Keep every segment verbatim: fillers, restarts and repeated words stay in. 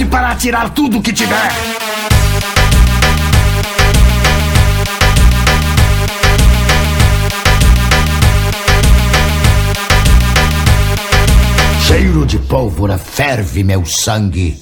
Preparem-se para atirar tudo que tiver. Cheiro de pólvora ferve meu sangue.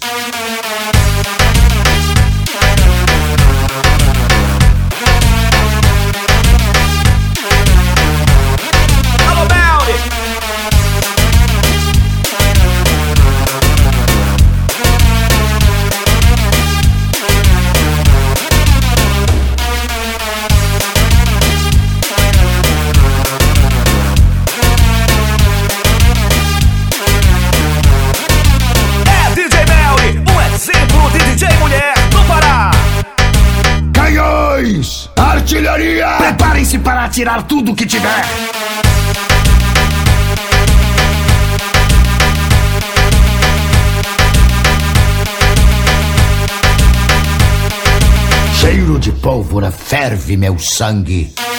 Artilharia! Preparem-se para atirar tudo que tiver. Cheiro de pólvora ferve meu sangue.